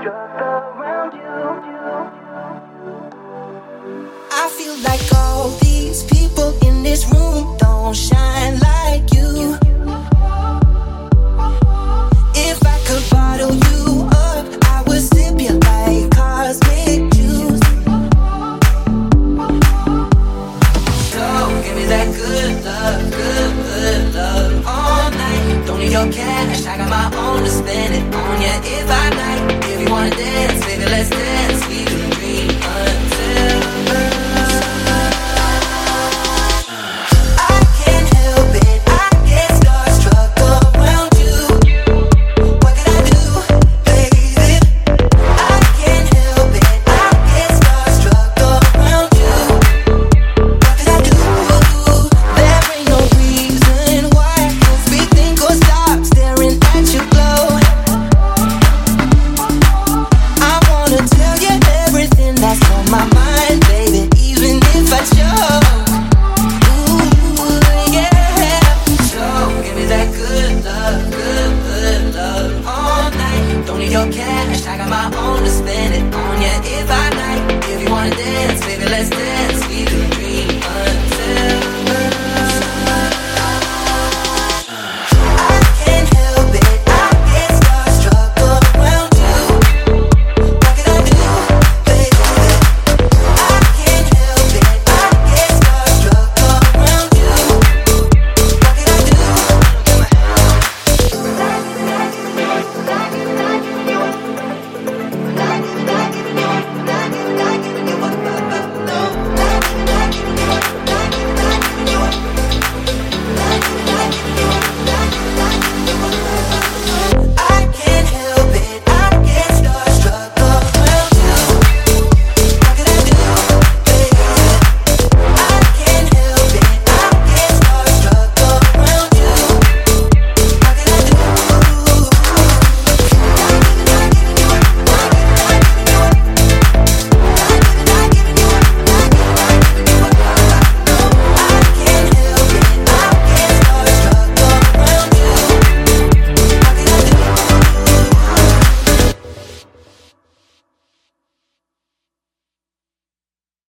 I feel like all these people in this room don't shine like you. If I could bottle you up, I would sip you like cosmic juice. So give me that good love, good love all night. Don't need your cash, I got my own to spend it on ya if I like. If you wanna dance,